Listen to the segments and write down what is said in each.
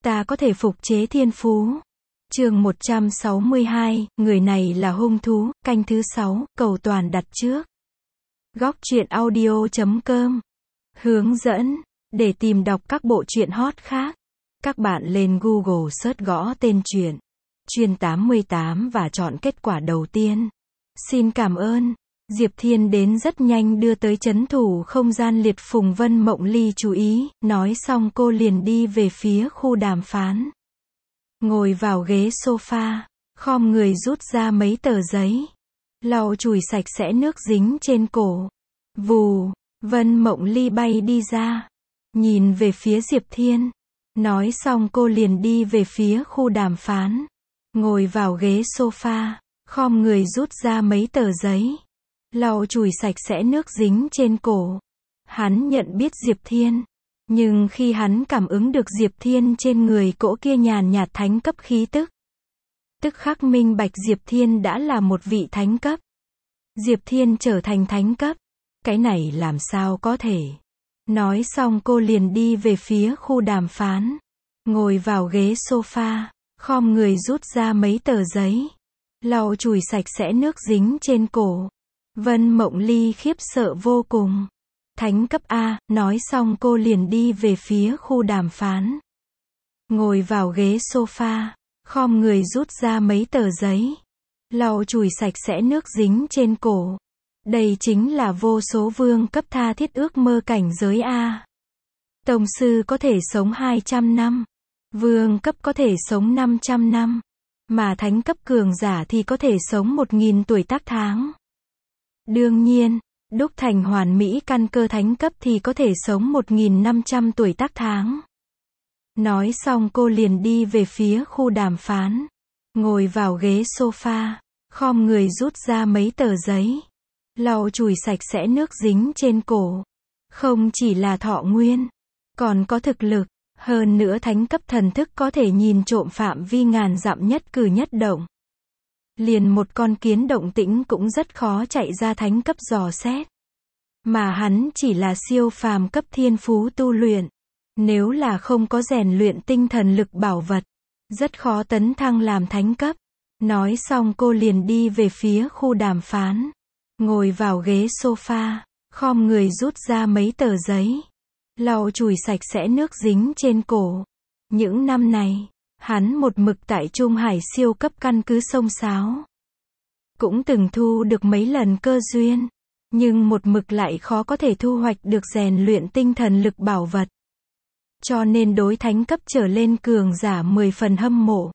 ta có thể phục chế thiên phú. Chương 162, người này là hung thú, canh thứ 6, cầu toàn đặt trước. Góc truyện audio.com. Hướng dẫn, để tìm đọc các bộ truyện hot khác, các bạn lên Google search gõ tên truyện Chuyên 88 và chọn kết quả đầu tiên. Xin cảm ơn. Diệp Thiên đến rất nhanh đưa tới trấn thủ không gian liệt Phùng Vân Mộng Ly chú ý, nói xong cô liền đi về phía khu đàm phán. Ngồi vào ghế sofa, khom người rút ra mấy tờ giấy, lau chùi sạch sẽ nước dính trên cổ. Vù, Vân Mộng Ly bay đi ra, nhìn về phía Diệp Thiên. Nói xong cô liền đi về phía khu đàm phán. Ngồi vào ghế sofa, khom người rút ra mấy tờ giấy, lau chùi sạch sẽ nước dính trên cổ. Hắn nhận biết Diệp Thiên, nhưng khi hắn cảm ứng được Diệp Thiên trên người cỗ kia nhàn nhạt thánh cấp khí tức, tức khắc minh bạch Diệp Thiên đã là một vị thánh cấp. Diệp Thiên trở thành thánh cấp, cái này làm sao có thể. Nói xong cô liền đi về phía khu đàm phán. Ngồi vào ghế sofa, khom người rút ra mấy tờ giấy, lau chùi sạch sẽ nước dính trên cổ. Vân Mộng Ly khiếp sợ vô cùng. Thánh cấp A, nói xong cô liền đi về phía khu đàm phán. Ngồi vào ghế sofa, khom người rút ra mấy tờ giấy, lau chùi sạch sẽ nước dính trên cổ. Đây chính là vô số vương cấp tha thiết ước mơ cảnh giới A. Tông sư có thể sống 200 năm, vương cấp có thể sống 500 năm, mà thánh cấp cường giả thì có thể sống 1000 tuổi tác tháng. Đương nhiên, đúc thành hoàn mỹ căn cơ thánh cấp thì có thể sống 1500 tuổi tác tháng. Nói xong cô liền đi về phía khu đàm phán. Ngồi vào ghế sofa, khom người rút ra mấy tờ giấy, lau chùi sạch sẽ nước dính trên cổ. Không chỉ là thọ nguyên, còn có thực lực, hơn nữa thánh cấp thần thức có thể nhìn trộm phạm vi ngàn dặm nhất cử nhất động. Liền một con kiến động tĩnh cũng rất khó chạy ra thánh cấp dò xét. Mà hắn chỉ là siêu phàm cấp thiên phú tu luyện. Nếu là không có rèn luyện tinh thần lực bảo vật, rất khó tấn thăng làm thánh cấp. Nói xong cô liền đi về phía khu đàm phán. Ngồi vào ghế sofa, khom người rút ra mấy tờ giấy, lau chùi sạch sẽ nước dính trên cổ. Những năm này, hắn một mực tại Trung Hải siêu cấp căn cứ sông Sáo. Cũng từng thu được mấy lần cơ duyên, nhưng một mực lại khó có thể thu hoạch được rèn luyện tinh thần lực bảo vật. Cho nên đối thánh cấp trở lên cường giả 10 phần hâm mộ.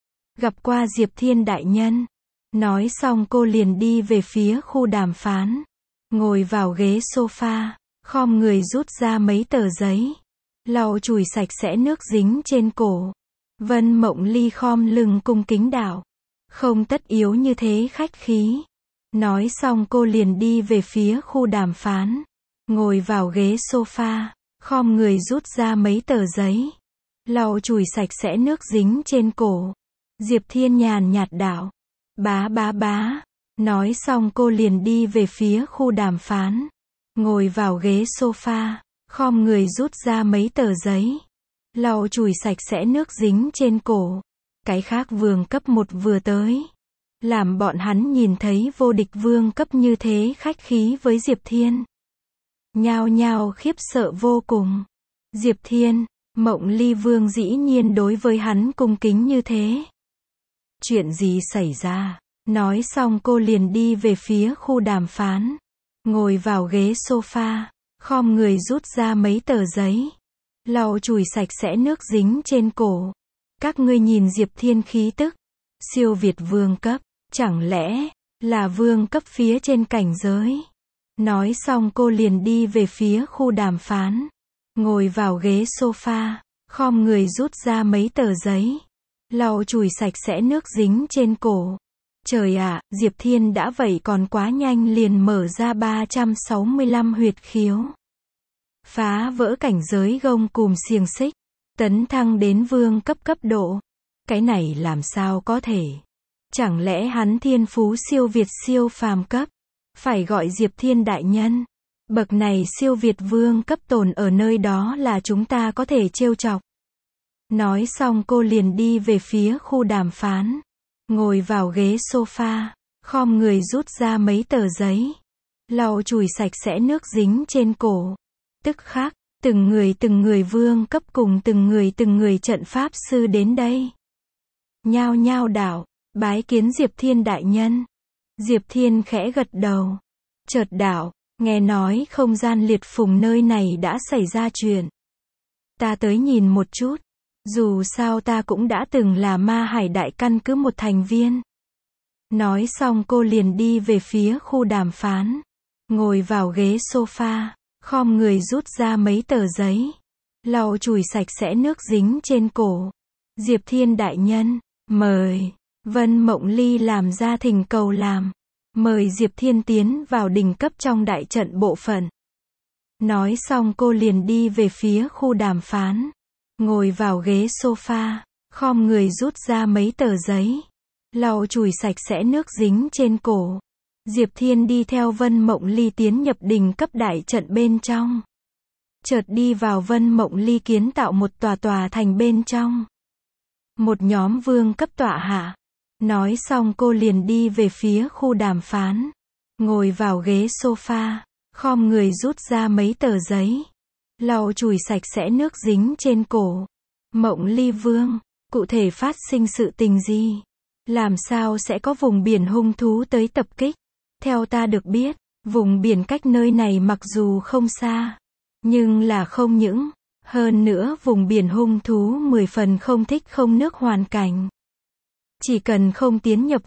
Gặp qua Diệp Thiên đại nhân. Nói xong cô liền đi về phía khu đàm phán. Ngồi vào ghế sofa, khom người rút ra mấy tờ giấy, lau chùi sạch sẽ nước dính trên cổ. Vân Mộng Ly khom lưng cung kính đạo. Không tất yếu như thế khách khí. Nói xong cô liền đi về phía khu đàm phán. Ngồi vào ghế sofa, khom người rút ra mấy tờ giấy, lau chùi sạch sẽ nước dính trên cổ. Diệp Thiên nhàn nhạt đạo. Bá bá bá. Nói xong cô liền đi về phía khu đàm phán. Ngồi vào ghế sofa, khom người rút ra mấy tờ giấy, lau chùi sạch sẽ nước dính trên cổ. Cái khác vương cấp 1 vừa tới, làm bọn hắn nhìn thấy vô địch vương cấp như thế khách khí với Diệp Thiên. Nhao nhao khiếp sợ vô cùng. Diệp Thiên, Mộng Ly vương dĩ nhiên đối với hắn cung kính như thế. Chuyện gì xảy ra? Nói xong cô liền đi về phía khu đàm phán. Ngồi vào ghế sofa, khom người rút ra mấy tờ giấy, lau chùi sạch sẽ nước dính trên cổ. Các ngươi nhìn Diệp Thiên khí tức, siêu việt vương cấp, chẳng lẽ là vương cấp phía trên cảnh giới. Nói xong cô liền đi về phía khu đàm phán. Ngồi vào ghế sofa, khom người rút ra mấy tờ giấy, lau chùi sạch sẽ nước dính trên cổ. Trời ạ, Diệp Thiên đã vậy còn quá nhanh liền mở ra 365 huyệt khiếu. Phá vỡ cảnh giới gông cùm xiềng xích, tấn thăng đến vương cấp độ. Cái này làm sao có thể? Chẳng lẽ hắn thiên phú siêu việt siêu phàm cấp? Phải gọi Diệp Thiên đại nhân. Bậc này siêu việt vương cấp tồn ở nơi đó là chúng ta có thể trêu chọc. Nói xong cô liền đi về phía khu đàm phán. Ngồi vào ghế sofa, khom người rút ra mấy tờ giấy. Lau chùi sạch sẽ nước dính trên cổ. Tức khắc, từng người vương cấp cùng từng người trận pháp sư đến đây. Nhao nhao đảo, bái kiến Diệp Thiên đại nhân. Diệp Thiên khẽ gật đầu. Chợt đảo, nghe nói không gian liệt phùng nơi này đã xảy ra chuyện. Ta tới nhìn một chút. Dù sao ta cũng đã từng là Ma Hải đại căn cứ một thành viên. Nói xong cô liền đi về phía khu đàm phán. Ngồi vào ghế sofa, khom người rút ra mấy tờ giấy. Lau chùi sạch sẽ nước dính trên cổ. Diệp Thiên đại nhân, mời. Vân Mộng Ly làm ra thỉnh cầu làm. Mời Diệp Thiên tiến vào đỉnh cấp trong đại trận bộ phận. Nói xong cô liền đi về phía khu đàm phán. Ngồi vào ghế sofa, khom người rút ra mấy tờ giấy. Lau chùi sạch sẽ nước dính trên cổ. Diệp Thiên đi theo Vân Mộng Ly tiến nhập đỉnh cấp đại trận bên trong. Chợt đi vào Vân Mộng Ly kiến tạo một tòa thành bên trong. Một nhóm vương cấp tọa hạ. Nói xong cô liền đi về phía khu đàm phán. Ngồi vào ghế sofa, khom người rút ra mấy tờ giấy. Lau chùi sạch sẽ nước dính trên cổ. Mộng Ly vương, cụ thể phát sinh sự tình gì? Làm sao sẽ có vùng biển hung thú tới tập kích? Theo ta được biết, vùng biển cách nơi này mặc dù không xa, nhưng là không những. Hơn nữa vùng biển hung thú 10 phần không thích không nước hoàn cảnh. Chỉ cần không tiến nhập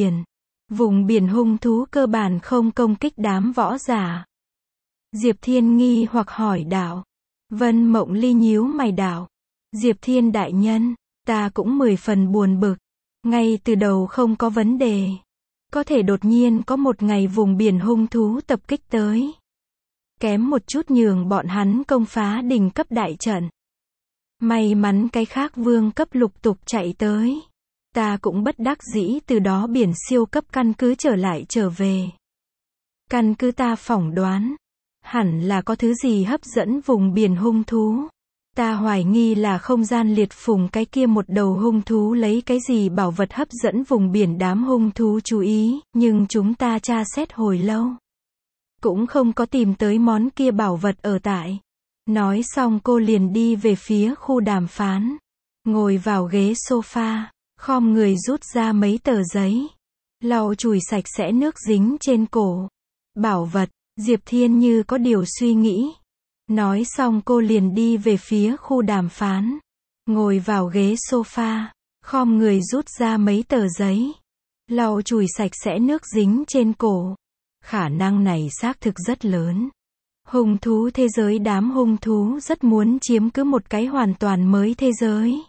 vùng biển hung thú cơ bản không công kích đám võ giả. Diệp Thiên nghi hoặc hỏi đạo. Vân Mộng Ly nhíu mày đạo. Diệp Thiên đại nhân, ta cũng 10 phần buồn bực. Ngay từ đầu không có vấn đề. Có thể đột nhiên có một ngày vùng biển hung thú tập kích tới. Kém một chút nhường bọn hắn công phá đỉnh cấp đại trận. May mắn cái khác vương cấp lục tục chạy tới. Ta cũng bất đắc dĩ từ đó biển siêu cấp căn cứ trở về. Căn cứ ta phỏng đoán. Hẳn là có thứ gì hấp dẫn vùng biển hung thú. Ta hoài nghi là không gian liệt phùng cái kia một đầu hung thú lấy cái gì bảo vật hấp dẫn vùng biển đám hung thú chú ý, nhưng chúng ta tra xét hồi lâu. Cũng không có tìm tới món kia bảo vật ở tại. Nói xong cô liền đi về phía khu đàm phán. Ngồi vào ghế sofa, khom người rút ra mấy tờ giấy. Lau chùi sạch sẽ nước dính trên cổ. Bảo vật, Diệp Thiên như có điều suy nghĩ. Nói xong cô liền đi về phía khu đàm phán. Ngồi vào ghế sofa, khom người rút ra mấy tờ giấy. Lau chùi sạch sẽ nước dính trên cổ. Khả năng này xác thực rất lớn. Hung thú thế giới đám hung thú rất muốn chiếm cứ một cái hoàn toàn mới thế giới.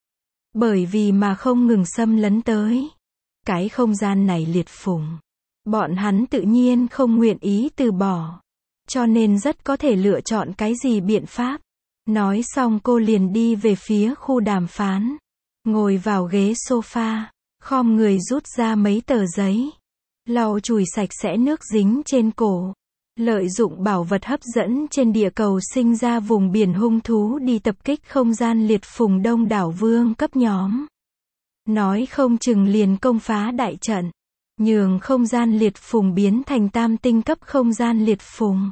Bởi vì mà không ngừng xâm lấn tới. Cái không gian này liệt phùng. Bọn hắn tự nhiên không nguyện ý từ bỏ. Cho nên rất có thể lựa chọn cái gì biện pháp. Nói xong cô liền đi về phía khu đàm phán. Ngồi vào ghế sofa, khom người rút ra mấy tờ giấy. Lau chùi sạch sẽ nước dính trên cổ. Lợi dụng bảo vật hấp dẫn trên địa cầu sinh ra vùng biển hung thú đi tập kích không gian liệt phùng đông đảo vương cấp nhóm. Nói không chừng liền công phá đại trận. Nhường không gian liệt phùng biến thành tam tinh cấp không gian liệt phùng.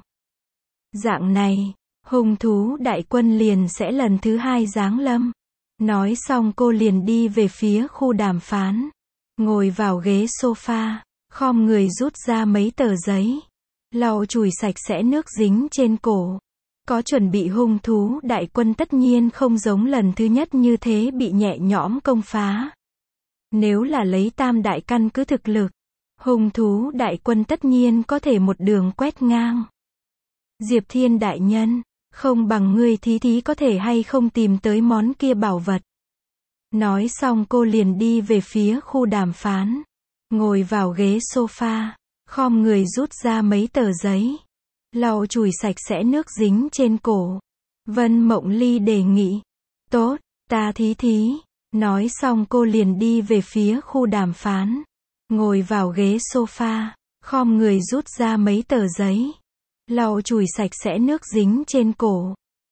Dạng này, hung thú đại quân liền sẽ lần thứ 2 giáng lâm. Nói xong cô liền đi về phía khu đàm phán. Ngồi vào ghế sofa, khom người rút ra mấy tờ giấy. Lau chùi sạch sẽ nước dính trên cổ. Có chuẩn bị hung thú đại quân tất nhiên không giống lần thứ nhất như thế bị nhẹ nhõm công phá. Nếu là lấy tam đại căn cứ thực lực, hung thú đại quân tất nhiên có thể một đường quét ngang. Diệp Thiên đại nhân, không bằng ngươi thí có thể hay không tìm tới món kia bảo vật. Nói xong cô liền đi về phía khu đàm phán. Ngồi vào ghế sofa, khom người rút ra mấy tờ giấy. Lau chùi sạch sẽ nước dính trên cổ. Vân Mộng Ly đề nghị. Tốt, ta thí. Nói xong cô liền đi về phía khu đàm phán. Ngồi vào ghế sofa, khom người rút ra mấy tờ giấy. Lau chùi sạch sẽ nước dính trên cổ.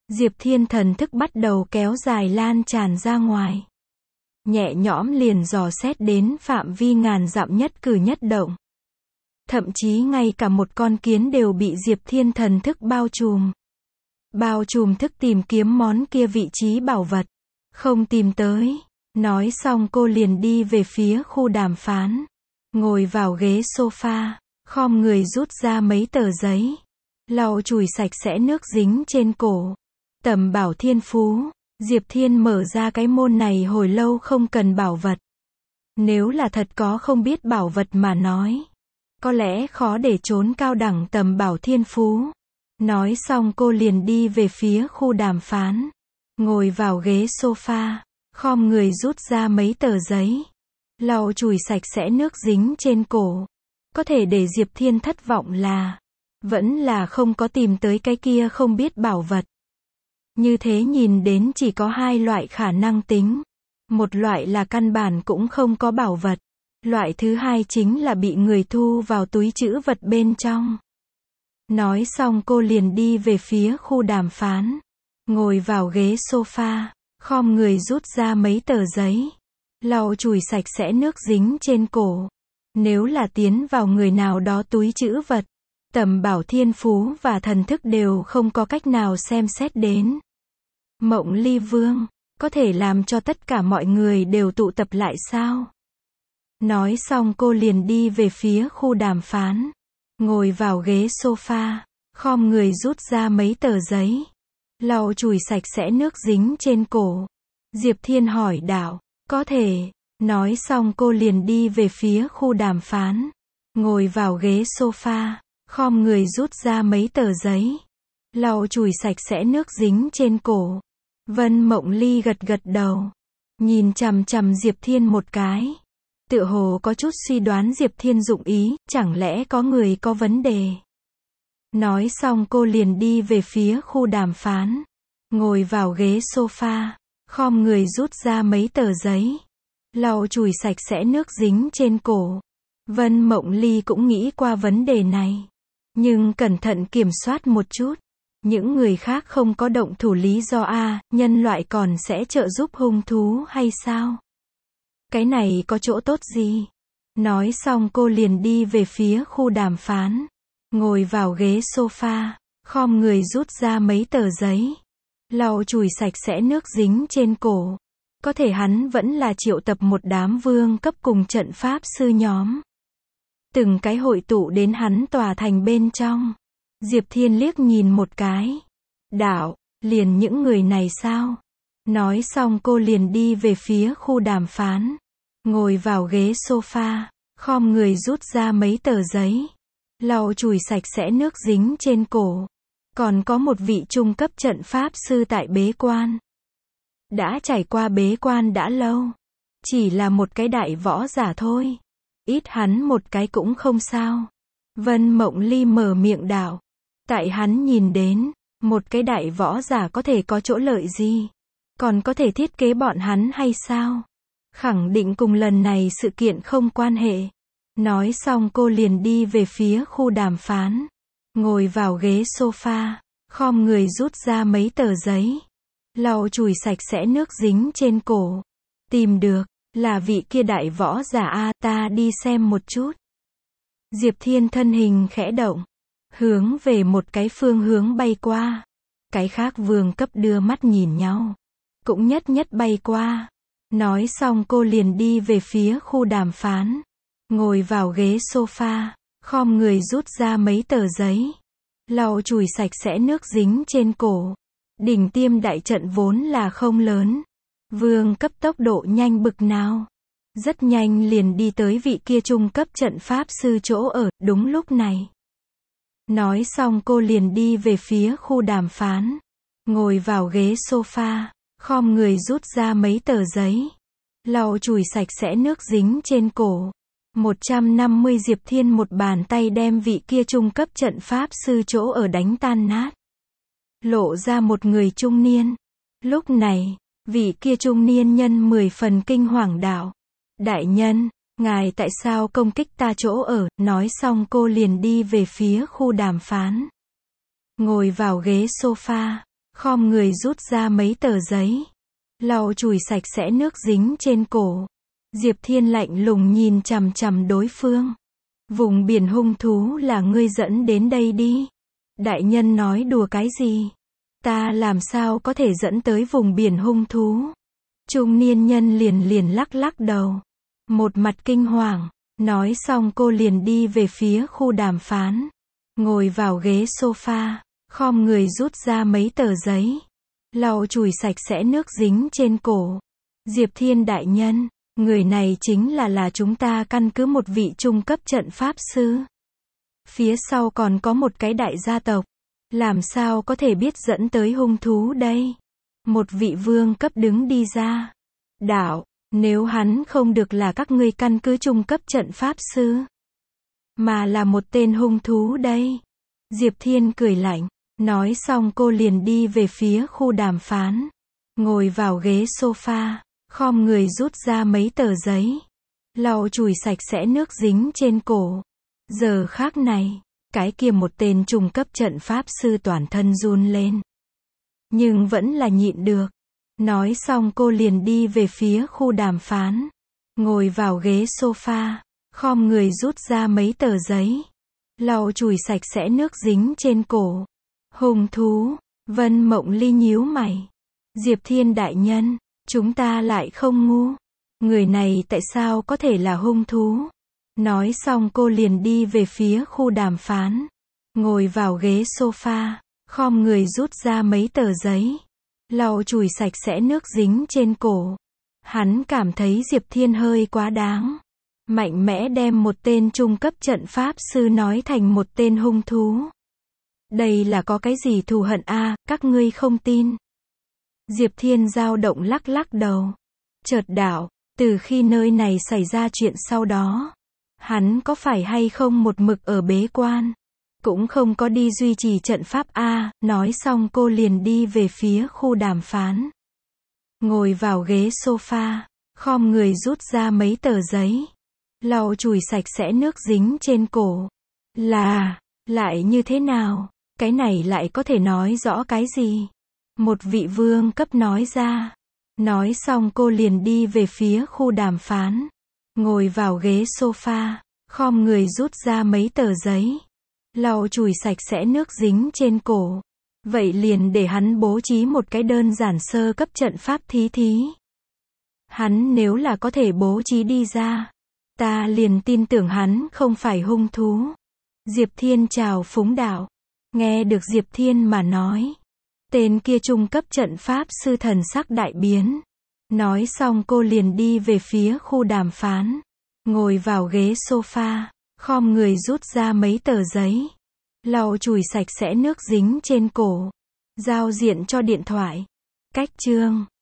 Diệp Thiên thần thức bắt đầu kéo dài lan tràn ra ngoài. Nhẹ nhõm liền dò xét đến phạm vi ngàn dặm nhất cử nhất động. Thậm chí ngay cả một con kiến đều bị Diệp Thiên thần thức bao trùm. Bao trùm thức tìm kiếm món kia vị trí bảo vật. Không tìm tới. Nói xong cô liền đi về phía khu đàm phán. Ngồi vào ghế sofa, khom người rút ra mấy tờ giấy. Lau chùi sạch sẽ nước dính trên cổ. Tầm bảo thiên phú. Diệp Thiên mở ra cái môn này hồi lâu không cần bảo vật. Nếu là thật có không biết bảo vật mà nói, có lẽ khó để trốn cao đẳng tầm bảo thiên phú. Nói xong cô liền đi về phía khu đàm phán. Ngồi vào ghế sofa, khom người rút ra mấy tờ giấy. Lau chùi sạch sẽ nước dính trên cổ. Có thể để Diệp Thiên thất vọng là, vẫn là không có tìm tới cái kia không biết bảo vật. Như thế nhìn đến chỉ có hai loại khả năng tính. Một loại là căn bản cũng không có bảo vật. Loại thứ hai chính là bị người thu vào túi trữ vật bên trong. Nói xong cô liền đi về phía khu đàm phán. Ngồi vào ghế sofa, khom người rút ra mấy tờ giấy. Lau chùi sạch sẽ nước dính trên cổ. Nếu là tiến vào người nào đó túi trữ vật, tầm bảo thiên phú và thần thức đều không có cách nào xem xét đến. Mộng Ly Vương, có thể làm cho tất cả mọi người đều tụ tập lại sao? Nói xong cô liền đi về phía khu đàm phán. Ngồi vào ghế sofa, khom người rút ra mấy tờ giấy. Lau chùi sạch sẽ nước dính trên cổ. Diệp Thiên hỏi đạo, có thể. Nói xong cô liền đi về phía khu đàm phán. Ngồi vào ghế sofa, khom người rút ra mấy tờ giấy. Lau chùi sạch sẽ nước dính trên cổ. Vân Mộng Ly gật gật đầu. Nhìn chằm chằm Diệp Thiên một cái. Tựa hồ có chút suy đoán Diệp Thiên dụng ý, chẳng lẽ có người có vấn đề. Nói xong cô liền đi về phía khu đàm phán. Ngồi vào ghế sofa, khom người rút ra mấy tờ giấy. Lau chùi sạch sẽ nước dính trên cổ. Vân Mộng Ly cũng nghĩ qua vấn đề này. Nhưng cẩn thận kiểm soát một chút. Những người khác không có động thủ lý do nhân loại còn sẽ trợ giúp hung thú hay sao? Cái này có chỗ tốt gì? Nói xong cô liền đi về phía khu đàm phán. Ngồi vào ghế sofa, khom người rút ra mấy tờ giấy. Lau chùi sạch sẽ nước dính trên cổ. Có thể hắn vẫn là triệu tập một đám vương cấp cùng trận pháp sư nhóm. Từng cái hội tụ đến hắn tòa thành bên trong. Diệp Thiên liếc nhìn một cái. Đạo, liền những người này sao? Nói xong cô liền đi về phía khu đàm phán. Ngồi vào ghế sofa, khom người rút ra mấy tờ giấy. Lau chùi sạch sẽ nước dính trên cổ. Còn có một vị trung cấp trận pháp sư tại bế quan. Đã trải qua bế quan đã lâu. Chỉ là một cái đại võ giả thôi. Ít hắn một cái cũng không sao. Vân Mộng Ly mở miệng đạo. Tại hắn nhìn đến, một cái đại võ giả có thể có chỗ lợi gì? Còn có thể thiết kế bọn hắn hay sao? Khẳng định cùng lần này sự kiện không quan hệ. Nói xong cô liền đi về phía khu đàm phán. Ngồi vào ghế sofa, khom người rút ra mấy tờ giấy. Lau chùi sạch sẽ nước dính trên cổ. Tìm được, là vị kia đại võ giả ta đi xem một chút. Diệp Thiên thân hình khẽ động. Hướng về một cái phương hướng bay qua. Cái khác vương cấp đưa mắt nhìn nhau. Cũng nhất nhất bay qua. Nói xong cô liền đi về phía khu đàm phán. Ngồi vào ghế sofa, khom người rút ra mấy tờ giấy. Lau chùi sạch sẽ nước dính trên cổ. Đỉnh Tiêm đại trận vốn là không lớn. Vương cấp tốc độ nhanh bực nào. Rất nhanh liền đi tới vị kia trung cấp trận pháp sư chỗ ở, đúng lúc này. Nói xong cô liền đi về phía khu đàm phán. Ngồi vào ghế sofa, khom người rút ra mấy tờ giấy. Lau chùi sạch sẽ nước dính trên cổ. 150 Diệp Thiên một bàn tay đem vị kia trung cấp trận pháp sư chỗ ở đánh tan nát. Lộ ra một người trung niên. Lúc này, vị kia trung niên nhân 10 phần kinh hoàng đạo. Đại nhân, ngài tại sao công kích ta chỗ ở? Nói xong cô liền đi về phía khu đàm phán. Ngồi vào ghế sofa, khom người rút ra mấy tờ giấy, lau chùi sạch sẽ nước dính trên cổ. Diệp Thiên lạnh lùng nhìn chằm chằm đối phương. Vùng biển hung thú là ngươi dẫn đến đây đi. Đại nhân nói đùa cái gì? Ta làm sao có thể dẫn tới vùng biển hung thú? Trung niên nhân liền lắc lắc đầu. Một mặt kinh hoàng. Nói xong cô liền đi về phía khu đàm phán. Ngồi vào ghế sofa, khom người rút ra mấy tờ giấy, lau chùi sạch sẽ nước dính trên cổ. Diệp Thiên đại nhân, người này chính là chúng ta căn cứ một vị trung cấp trận pháp sư. Phía sau còn có một cái đại gia tộc. Làm sao có thể biết dẫn tới hung thú đây? Một vị vương cấp đứng đi ra. Đạo, nếu hắn không được là các ngươi căn cứ trung cấp trận pháp sư, mà là một tên hung thú đây. Diệp Thiên cười lạnh. Nói xong cô liền đi về phía khu đàm phán. Ngồi vào ghế sofa, khom người rút ra mấy tờ giấy, lau chùi sạch sẽ nước dính trên cổ. Giờ khác này, cái kia một tên trung cấp trận pháp sư toàn thân run lên. Nhưng vẫn là nhịn được. Nói xong cô liền đi về phía khu đàm phán. Ngồi vào ghế sofa, khom người rút ra mấy tờ giấy, lau chùi sạch sẽ nước dính trên cổ. Hung thú, Vân Mộng Ly nhíu mày. Diệp Thiên đại nhân, chúng ta lại không ngu. Người này tại sao có thể là hung thú? Nói xong cô liền đi về phía khu đàm phán. Ngồi vào ghế sofa, khom người rút ra mấy tờ giấy, lau chùi sạch sẽ nước dính trên cổ. Hắn cảm thấy Diệp Thiên hơi quá đáng. Mạnh mẽ đem một tên trung cấp trận pháp sư nói thành một tên hung thú. Đây là có cái gì thù hận a, các ngươi không tin. Diệp Thiên dao động lắc lắc đầu. Chợt đạo, từ khi nơi này xảy ra chuyện sau đó, hắn có phải hay không một mực ở bế quan, cũng không có đi duy trì trận pháp a. Nói xong cô liền đi về phía khu đàm phán. Ngồi vào ghế sofa, khom người rút ra mấy tờ giấy, lau chùi sạch sẽ nước dính trên cổ. Lại như thế nào? Cái này lại có thể nói rõ cái gì? Một vị vương cấp nói ra. Nói xong cô liền đi về phía khu đàm phán. Ngồi vào ghế sofa, khom người rút ra mấy tờ giấy, lau chùi sạch sẽ nước dính trên cổ. Vậy liền để hắn bố trí một cái đơn giản sơ cấp trận pháp thí. Hắn nếu là có thể bố trí đi ra, ta liền tin tưởng hắn không phải hung thú. Diệp Thiên chào phúng đạo. Nghe được Diệp Thiên mà nói, tên kia trung cấp trận pháp sư thần sắc đại biến. Nói xong cô liền đi về phía khu đàm phán. Ngồi vào ghế sofa, khom người rút ra mấy tờ giấy, lau chùi sạch sẽ nước dính trên cổ. Giao diện cho điện thoại. Cách chương